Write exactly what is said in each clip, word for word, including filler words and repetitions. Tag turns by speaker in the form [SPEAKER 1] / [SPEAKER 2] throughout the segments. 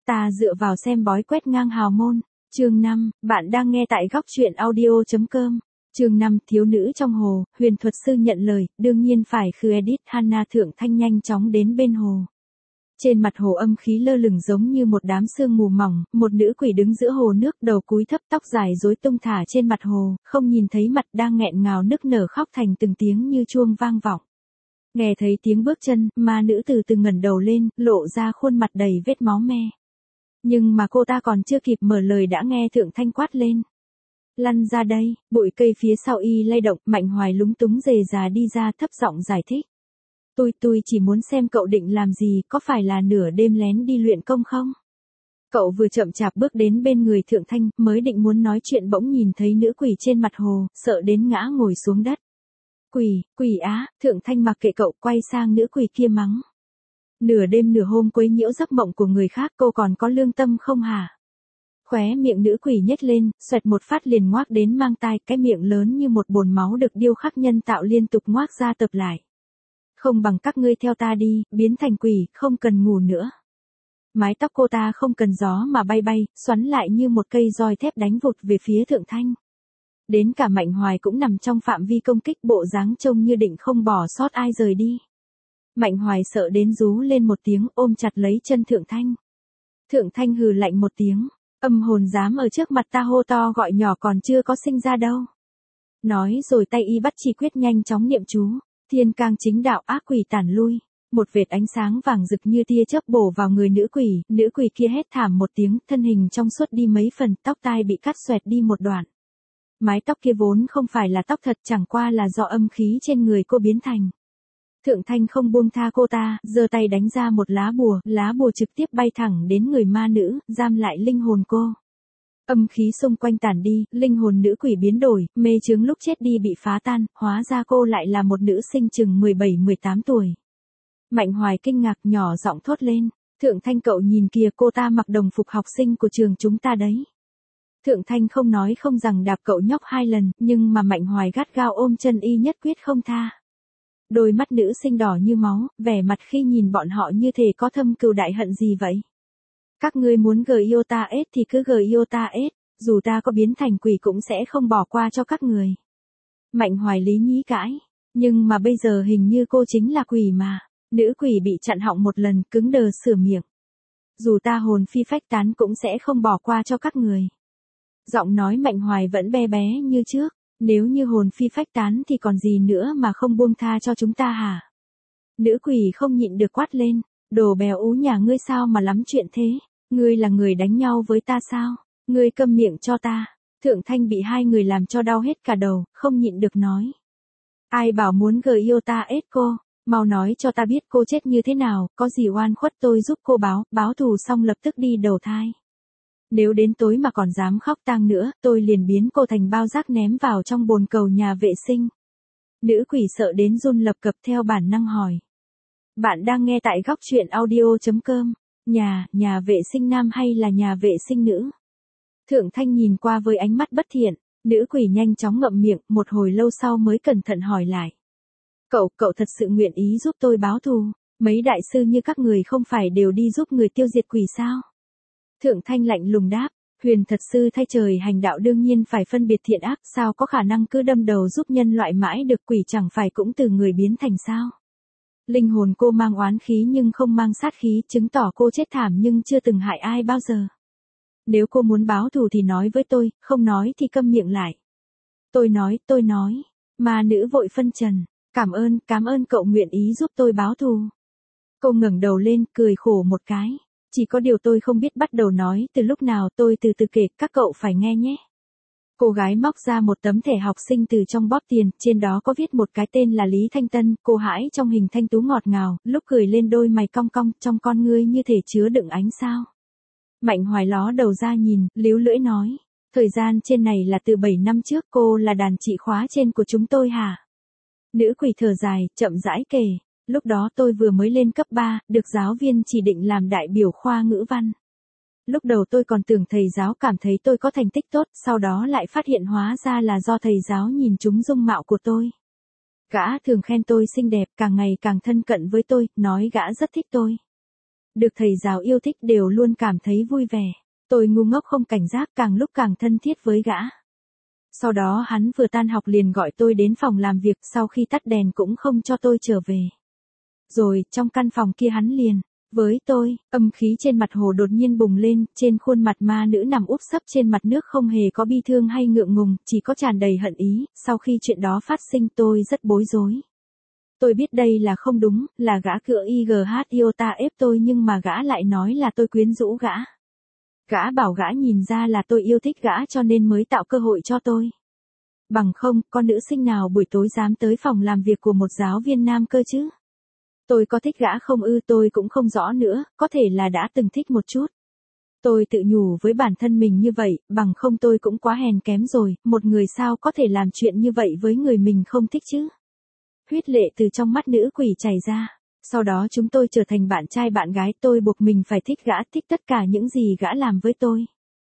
[SPEAKER 1] Ta dựa vào xem bói quét ngang hào môn. Chương năm, bạn đang nghe tại góc truyện audio.com. Chương năm, thiếu nữ trong hồ, huyền thuật sư nhận lời, đương nhiên phải khư edit. Hannah Thượng Thanh nhanh chóng đến bên hồ. Trên mặt hồ âm khí lơ lửng giống như một đám sương mù mỏng, một nữ quỷ đứng giữa hồ nước, đầu cúi thấp, tóc dài rối tung thả trên mặt hồ, không nhìn thấy mặt, đang nghẹn ngào nức nở khóc thành từng tiếng như chuông vang vọng. Nghe thấy tiếng bước chân, ma nữ từ từ ngẩng đầu lên, lộ ra khuôn mặt đầy vết máu me. Nhưng mà cô ta còn chưa kịp mở lời đã nghe Thượng Thanh quát lên. Lăn ra đây. Bụi cây phía sau y lay động, Mạnh Hoài lúng túng rề rà đi ra, thấp giọng giải thích. Tôi tôi chỉ muốn xem cậu định làm gì, có phải là nửa đêm lén đi luyện công không? Cậu vừa chậm chạp bước đến bên người Thượng Thanh, mới định muốn nói chuyện bỗng nhìn thấy nữ quỷ trên mặt hồ, sợ đến ngã ngồi xuống đất. Quỷ, quỷ á. Thượng Thanh mặc kệ cậu, quay sang nữ quỷ kia mắng. Nửa đêm nửa hôm quấy nhiễu giấc mộng của người khác, cô còn có lương tâm không hả? Khóe miệng nữ quỷ nhếch lên, xoẹt một phát liền ngoác đến mang tai, cái miệng lớn như một bồn máu được điêu khắc nhân tạo liên tục ngoác ra tập lại. Không bằng các ngươi theo ta đi, biến thành quỷ, không cần ngủ nữa. Mái tóc cô ta không cần gió mà bay bay, xoắn lại như một cây roi thép đánh vụt về phía Thượng Thanh. Đến cả Mạnh Hoài cũng nằm trong phạm vi công kích, bộ dáng trông như định không bỏ sót ai rời đi. Mạnh Hoài sợ đến rú lên một tiếng, ôm chặt lấy chân Thượng Thanh. Thượng Thanh hừ lạnh một tiếng, âm hồn dám ở trước mặt ta hô to gọi nhỏ, còn chưa có sinh ra đâu. Nói rồi tay y bắt chỉ quyết nhanh chóng niệm chú, thiên cang chính đạo, ác quỷ tản lui. Một vệt ánh sáng vàng rực như tia chớp bổ vào người nữ quỷ, nữ quỷ kia hét thảm một tiếng, thân hình trong suốt đi mấy phần, tóc tai bị cắt xoẹt đi một đoạn. Mái tóc kia vốn không phải là tóc thật, chẳng qua là do âm khí trên người cô biến thành. Thượng Thanh không buông tha cô ta, giơ tay đánh ra một lá bùa, lá bùa trực tiếp bay thẳng đến người ma nữ, giam lại linh hồn cô. Âm khí xung quanh tản đi, linh hồn nữ quỷ biến đổi, mê chướng lúc chết đi bị phá tan, hóa ra cô lại là một nữ sinh chừng mười bảy mười tám tuổi. Mạnh Hoài kinh ngạc nhỏ giọng thốt lên, Thượng Thanh cậu nhìn kìa, cô ta mặc đồng phục học sinh của trường chúng ta đấy. Thượng Thanh không nói không rằng đạp cậu nhóc hai lần, nhưng mà Mạnh Hoài gắt gao ôm chân y nhất quyết không tha. Đôi mắt nữ sinh đỏ như máu, vẻ mặt khi nhìn bọn họ như thể có thâm cừu đại hận gì vậy. Các ngươi muốn gờ yêu ta ết thì cứ gờ yêu ta ết, dù ta có biến thành quỷ cũng sẽ không bỏ qua cho các người. Mạnh Hoài lý nhí cãi, nhưng mà bây giờ hình như cô chính là quỷ mà. Nữ quỷ bị chặn họng một lần, cứng đờ sửa miệng. Dù ta hồn phi phách tán cũng sẽ không bỏ qua cho các người. Giọng nói Mạnh Hoài vẫn be bé như trước, nếu như hồn phi phách tán thì còn gì nữa mà không buông tha cho chúng ta hả? Nữ quỷ không nhịn được quát lên, đồ bèo ú nhà ngươi sao mà lắm chuyện thế, ngươi là người đánh nhau với ta sao, ngươi câm miệng cho ta. Thượng Thanh bị hai người làm cho đau hết cả đầu, không nhịn được nói. Ai bảo muốn gờ yêu ta ết cô, mau nói cho ta biết cô chết như thế nào, có gì oan khuất tôi giúp cô báo, báo thù xong lập tức đi đầu thai. Nếu đến tối mà còn dám khóc tang nữa, tôi liền biến cô thành bao rác ném vào trong bồn cầu nhà vệ sinh. Nữ quỷ sợ đến run lập cập theo bản năng hỏi. Bạn đang nghe tại góc truyện audio.com, nhà, nhà vệ sinh nam hay là nhà vệ sinh nữ? Thượng Thanh nhìn qua với ánh mắt bất thiện, nữ quỷ nhanh chóng ngậm miệng, một hồi lâu sau mới cẩn thận hỏi lại. Cậu, cậu thật sự nguyện ý giúp tôi báo thù, mấy đại sư như các người không phải đều đi giúp người tiêu diệt quỷ sao? Thượng Thanh lạnh lùng đáp, huyền thật sư thay trời hành đạo đương nhiên phải phân biệt thiện ác, sao có khả năng cứ đâm đầu giúp nhân loại mãi được, quỷ chẳng phải cũng từ người biến thành sao? Linh hồn cô mang oán khí nhưng không mang sát khí, chứng tỏ cô chết thảm nhưng chưa từng hại ai bao giờ. Nếu cô muốn báo thù thì nói với tôi, không nói thì câm miệng lại. Tôi nói, tôi nói, ma nữ vội phân trần, cảm ơn, cảm ơn cậu nguyện ý giúp tôi báo thù. Cô ngẩng đầu lên, cười khổ một cái. Chỉ có điều tôi không biết bắt đầu nói từ lúc nào, tôi từ từ kể, các cậu phải nghe nhé. Cô gái móc ra một tấm thẻ học sinh từ trong bóp tiền, trên đó có viết một cái tên là Lý Thanh Tân, cô hãi trong hình thanh tú ngọt ngào, lúc cười lên đôi mày cong cong, trong con ngươi như thể chứa đựng ánh sao. Mạnh Hoài ló đầu ra nhìn, líu lưỡi nói, thời gian trên này là từ bảy năm trước, cô là đàn chị khóa trên của chúng tôi hả? Nữ quỷ thở dài, chậm rãi kể. Lúc đó tôi vừa mới lên cấp ba, được giáo viên chỉ định làm đại biểu khoa ngữ văn. Lúc đầu tôi còn tưởng thầy giáo cảm thấy tôi có thành tích tốt, sau đó lại phát hiện hóa ra là do thầy giáo nhìn trúng dung mạo của tôi. Gã thường khen tôi xinh đẹp, càng ngày càng thân cận với tôi, nói gã rất thích tôi. được thầy giáo yêu thích đều luôn cảm thấy vui vẻ. Tôi ngu ngốc không cảnh giác, càng lúc càng thân thiết với gã. Sau đó hắn vừa tan học liền gọi tôi đến phòng làm việc, sau khi tắt đèn cũng không cho tôi trở về. Rồi, trong căn phòng kia hắn liền, với tôi, âm khí trên mặt hồ đột nhiên bùng lên, trên khuôn mặt ma nữ nằm úp sấp trên mặt nước không hề có bi thương hay ngượng ngùng, chỉ có tràn đầy hận ý. Sau khi chuyện đó phát sinh tôi rất bối rối. Tôi biết đây là không đúng, là gã cựa i giê hát Iota ép tôi, nhưng mà gã lại nói là tôi quyến rũ gã. Gã bảo gã nhìn ra là tôi yêu thích gã cho nên mới tạo cơ hội cho tôi. Bằng không, con nữ sinh nào buổi tối dám tới phòng làm việc của một giáo viên nam cơ chứ? Tôi có thích gã không ư, tôi cũng không rõ nữa, có thể là đã từng thích một chút. Tôi tự nhủ với bản thân mình như vậy, bằng không tôi cũng quá hèn kém rồi, một người sao có thể làm chuyện như vậy với người mình không thích chứ? Huyết lệ từ trong mắt nữ quỷ chảy ra. Sau đó chúng tôi trở thành bạn trai bạn gái, tôi buộc mình phải thích gã, thích tất cả những gì gã làm với tôi.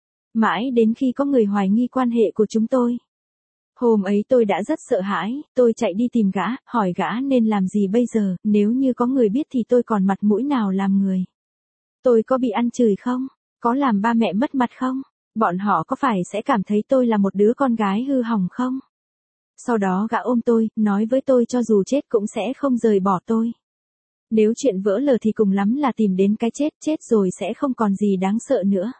[SPEAKER 1] Mãi đến khi có người hoài nghi quan hệ của chúng tôi. Hôm ấy tôi đã rất sợ hãi, tôi chạy đi tìm gã, hỏi gã nên làm gì bây giờ, nếu như có người biết thì tôi còn mặt mũi nào làm người. Tôi có bị ăn chửi không? Có làm ba mẹ mất mặt không? Bọn họ có phải sẽ cảm thấy tôi là một đứa con gái hư hỏng không? Sau đó gã ôm tôi, nói với tôi cho dù chết cũng sẽ không rời bỏ tôi. Nếu chuyện vỡ lờ thì cùng lắm là tìm đến cái chết, chết rồi sẽ không còn gì đáng sợ nữa.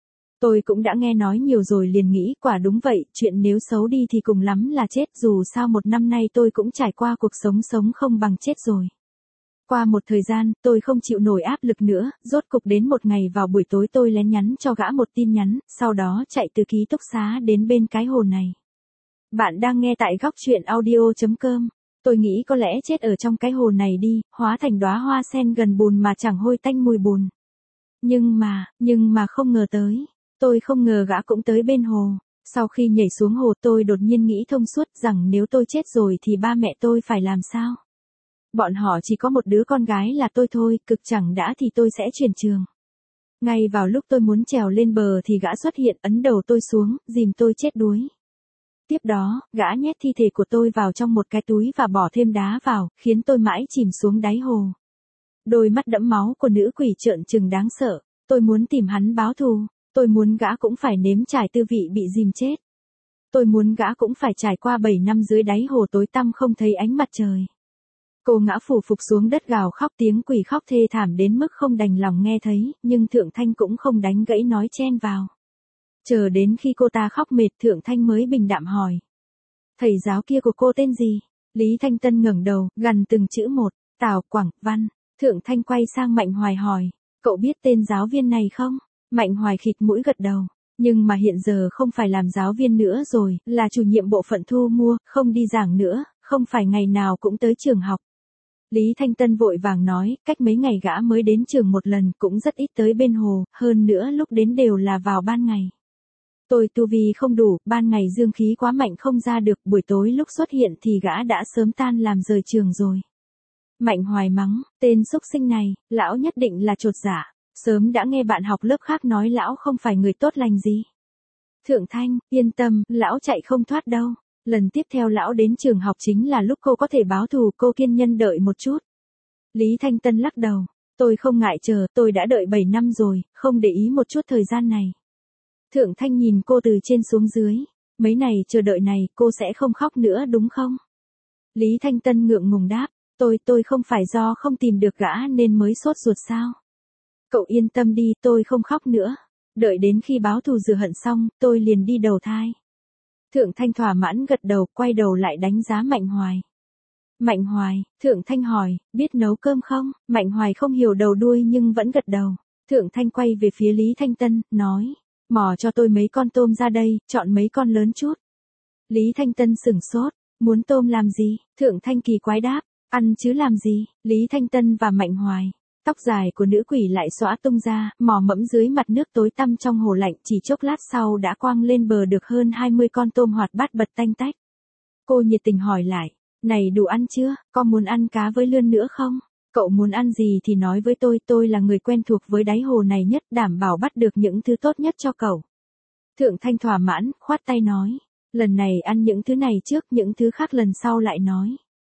[SPEAKER 1] Tôi cũng đã nghe nói nhiều rồi liền nghĩ quả đúng vậy, chuyện nếu xấu đi thì cùng lắm là chết, dù sao một năm nay tôi cũng trải qua cuộc sống sống không bằng chết rồi. Qua một thời gian, tôi không chịu nổi áp lực nữa, rốt cục đến một ngày vào buổi tối tôi lén nhắn cho gã một tin nhắn, sau đó chạy từ ký túc xá đến bên cái hồ này. Bạn đang nghe tại góc truyện audio chấm com. Tôi nghĩ có lẽ chết ở trong cái hồ này đi, hóa thành đóa hoa sen gần bùn mà chẳng hôi tanh mùi bùn. Nhưng mà, nhưng mà không ngờ tới. Tôi không ngờ gã cũng tới bên hồ. Sau khi nhảy xuống hồ tôi đột nhiên nghĩ thông suốt rằng nếu tôi chết rồi thì ba mẹ tôi phải làm sao? Bọn họ chỉ có một đứa con gái là tôi thôi, cực chẳng đã thì tôi sẽ chuyển trường. Ngay vào lúc tôi muốn trèo lên bờ thì gã xuất hiện, ấn đầu tôi xuống, dìm tôi chết đuối. Tiếp đó, gã nhét thi thể của tôi vào trong một cái túi và bỏ thêm đá vào, khiến tôi mãi chìm xuống đáy hồ. Đôi mắt đẫm máu của nữ quỷ trợn trừng đáng sợ. Tôi muốn tìm hắn báo thù. Tôi muốn gã cũng phải nếm trải tư vị bị dìm chết. Tôi muốn gã cũng phải trải qua bảy năm dưới đáy hồ tối tăm không thấy ánh mặt trời. Cô ngã phủ phục xuống đất gào khóc, tiếng quỷ khóc thê thảm đến mức không đành lòng nghe thấy, nhưng Thượng Thanh cũng không đánh gãy nói chen vào. Chờ đến khi cô ta khóc mệt, Thượng Thanh mới bình đạm hỏi. Thầy giáo kia của cô tên gì? Lý Thanh Tân ngẩng đầu, gằn từng chữ một, Tào Quảng Văn. Thượng Thanh quay sang Mạnh Hoài hỏi, cậu biết tên giáo viên này không? Mạnh Hoài khịt mũi gật đầu, nhưng mà hiện giờ không phải làm giáo viên nữa rồi, là chủ nhiệm bộ phận thu mua, không đi giảng nữa, không phải ngày nào cũng tới trường học. Lý Thanh Tân vội vàng nói, cách mấy ngày gã mới đến trường một lần, cũng rất ít tới bên hồ, hơn nữa lúc đến đều là vào ban ngày. Tôi tu vi không đủ, ban ngày dương khí quá mạnh không ra được, buổi tối lúc xuất hiện thì gã đã sớm tan làm rời trường rồi. Mạnh Hoài mắng, tên xúc sinh này, lão nhất định là chột dạ. Sớm đã nghe bạn học lớp khác nói lão không phải người tốt lành gì. Thượng Thanh, yên tâm, lão chạy không thoát đâu. Lần tiếp theo lão đến trường học chính là lúc cô có thể báo thù, cô kiên nhẫn đợi một chút. Lý Thanh Tân lắc đầu, tôi không ngại chờ, tôi đã đợi bảy năm rồi, không để ý một chút thời gian này. Thượng Thanh nhìn cô từ trên xuống dưới, mấy này chờ đợi này, cô sẽ không khóc nữa đúng không? Lý Thanh Tân ngượng ngùng đáp, tôi, tôi không phải do không tìm được gã nên mới sốt ruột sao? Cậu yên tâm đi, tôi không khóc nữa. Đợi đến khi báo thù rửa hận xong, tôi liền đi đầu thai. Thượng Thanh thỏa mãn gật đầu, quay đầu lại đánh giá Mạnh Hoài. Mạnh Hoài, Thượng Thanh hỏi, biết nấu cơm không? Mạnh Hoài không hiểu đầu đuôi nhưng vẫn gật đầu. Thượng Thanh quay về phía Lý Thanh Tân, nói, mò cho tôi mấy con tôm ra đây, chọn mấy con lớn chút. Lý Thanh Tân sửng sốt, muốn tôm làm gì? Thượng Thanh kỳ quái đáp, ăn chứ làm gì? Lý Thanh Tân và Mạnh Hoài. Tóc dài của nữ quỷ lại xõa tung ra, mò mẫm dưới mặt nước tối tăm trong hồ lạnh, chỉ chốc lát sau đã quăng lên bờ được hơn hai mươi con tôm hoạt bát bật tanh tách. Cô nhiệt tình hỏi lại, này đủ ăn chưa, có muốn ăn cá với lươn nữa không? Cậu muốn ăn gì thì nói với tôi, tôi là người quen thuộc với đáy hồ này nhất, đảm bảo bắt được những thứ tốt nhất cho cậu. Thượng Thanh thỏa mãn, khoát tay nói, lần này ăn những thứ này trước, những thứ khác lần sau lại nói.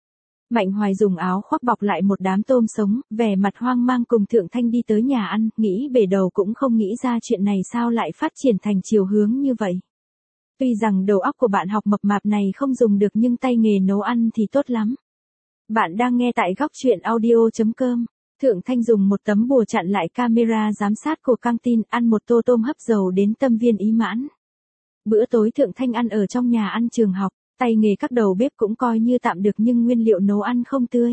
[SPEAKER 1] Mạnh Hoài dùng áo khoác bọc lại một đám tôm sống, vẻ mặt hoang mang cùng Thượng Thanh đi tới nhà ăn, nghĩ bể đầu cũng không nghĩ ra chuyện này sao lại phát triển thành chiều hướng như vậy. Tuy rằng đầu óc của bạn học mập mạp này không dùng được nhưng tay nghề nấu ăn thì tốt lắm. Bạn đang nghe tại góc chuyện audio.com. Thượng Thanh dùng một tấm bùa chặn lại camera giám sát của căng tin, ăn một tô tôm hấp dầu đến tâm viên ý mãn. Bữa tối Thượng Thanh ăn ở trong nhà ăn trường học, tay nghề các đầu bếp cũng coi như tạm được nhưng nguyên liệu nấu ăn không tươi.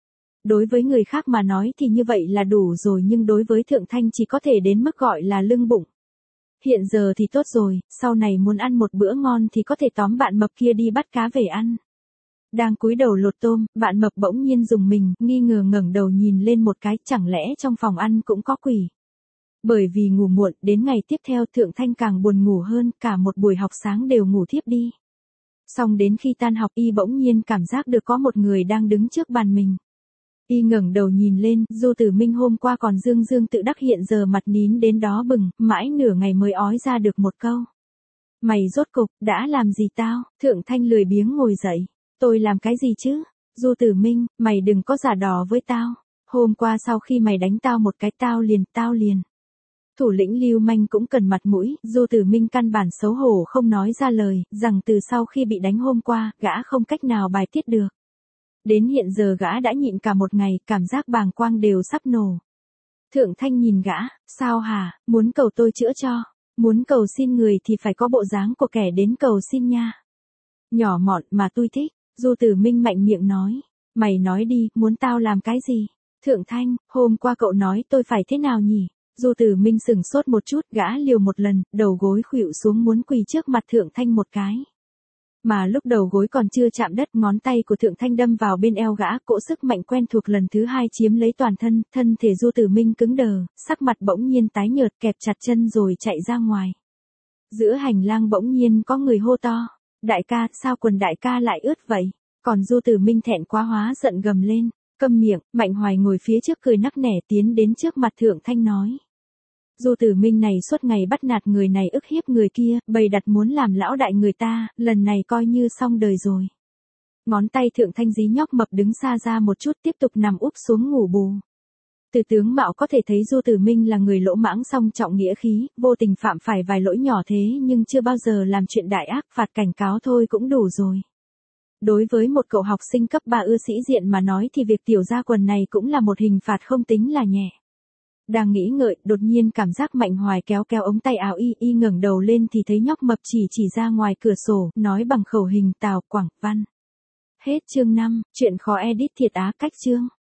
[SPEAKER 1] Đối với người khác mà nói thì như vậy là đủ rồi nhưng đối với Thượng Thanh chỉ có thể đến mức gọi là lưng bụng. Hiện giờ thì tốt rồi, sau này muốn ăn một bữa ngon thì có thể tóm bạn mập kia đi bắt cá về ăn. Đang cúi đầu lột tôm, bạn mập bỗng nhiên dùng mình, nghi ngờ ngẩng đầu nhìn lên một cái, chẳng lẽ trong phòng ăn cũng có quỷ. Bởi vì ngủ muộn, đến ngày tiếp theo Thượng Thanh càng buồn ngủ hơn, cả một buổi học sáng đều ngủ thiếp đi. Xong đến khi tan học y bỗng nhiên cảm giác được có một người đang đứng trước bàn mình. Y ngẩng đầu nhìn lên, Du Tử Minh hôm qua còn dương dương tự đắc hiện giờ mặt nín đến đó bừng, mãi nửa ngày mới ói ra được một câu. Mày rốt cục, đã làm gì tao? Thượng Thanh lười biếng ngồi dậy. Tôi làm cái gì chứ? Du Tử Minh, mày đừng có giả đò với tao. Hôm qua sau khi mày đánh tao một cái tao liền, tao liền. Thủ lĩnh Lưu Manh cũng cần mặt mũi, Du Tử Minh căn bản xấu hổ không nói ra lời, rằng từ sau khi bị đánh hôm qua, gã không cách nào bài tiết được. Đến hiện giờ gã đã nhịn cả một ngày, cảm giác bàng quang đều sắp nổ. Thượng Thanh nhìn gã, sao hả, muốn cầu tôi chữa cho, muốn cầu xin người thì phải có bộ dáng của kẻ đến cầu xin nha. Nhỏ mọn mà tôi thích, Du Tử Minh mạnh miệng nói, mày nói đi, muốn tao làm cái gì? Thượng Thanh, hôm qua cậu nói tôi phải thế nào nhỉ? Du Tử Minh sừng sốt một chút, gã liều một lần, đầu gối khuỵu xuống muốn quỳ trước mặt Thượng Thanh một cái. Mà lúc đầu gối còn chưa chạm đất, ngón tay của Thượng Thanh đâm vào bên eo gã, cỗ sức mạnh quen thuộc lần thứ hai chiếm lấy toàn thân, thân thể Du Tử Minh cứng đờ, sắc mặt bỗng nhiên tái nhợt, kẹp chặt chân rồi chạy ra ngoài. Giữa hành lang bỗng nhiên có người hô to, đại ca, sao quần đại ca lại ướt vậy? Còn Du Tử Minh thẹn quá hóa giận gầm lên, câm miệng. Mạnh Hoài ngồi phía trước cười nắc nẻ tiến đến trước mặt Thượng Thanh nói. Du Tử Minh này suốt ngày bắt nạt người này ức hiếp người kia, bày đặt muốn làm lão đại người ta, lần này coi như xong đời rồi. Ngón tay Thượng Thanh dí nhóc mập đứng xa ra một chút tiếp tục nằm úp xuống ngủ bù. Từ tướng mạo có thể thấy Du Tử Minh là người lỗ mãng song trọng nghĩa khí, vô tình phạm phải vài lỗi nhỏ thế nhưng chưa bao giờ làm chuyện đại ác, phạt cảnh cáo thôi cũng đủ rồi. Đối với một cậu học sinh cấp ba ưa sĩ diện mà nói thì việc tiểu ra quần này cũng là một hình phạt không tính là nhẹ. Đang nghĩ ngợi, đột nhiên cảm giác Mạnh Hoài kéo kéo ống tay áo y, y ngẩng đầu lên thì thấy nhóc mập chỉ chỉ ra ngoài cửa sổ, nói bằng khẩu hình Tào Quảng Văn. Hết chương năm, chuyện khó edit thiệt á, cách chương.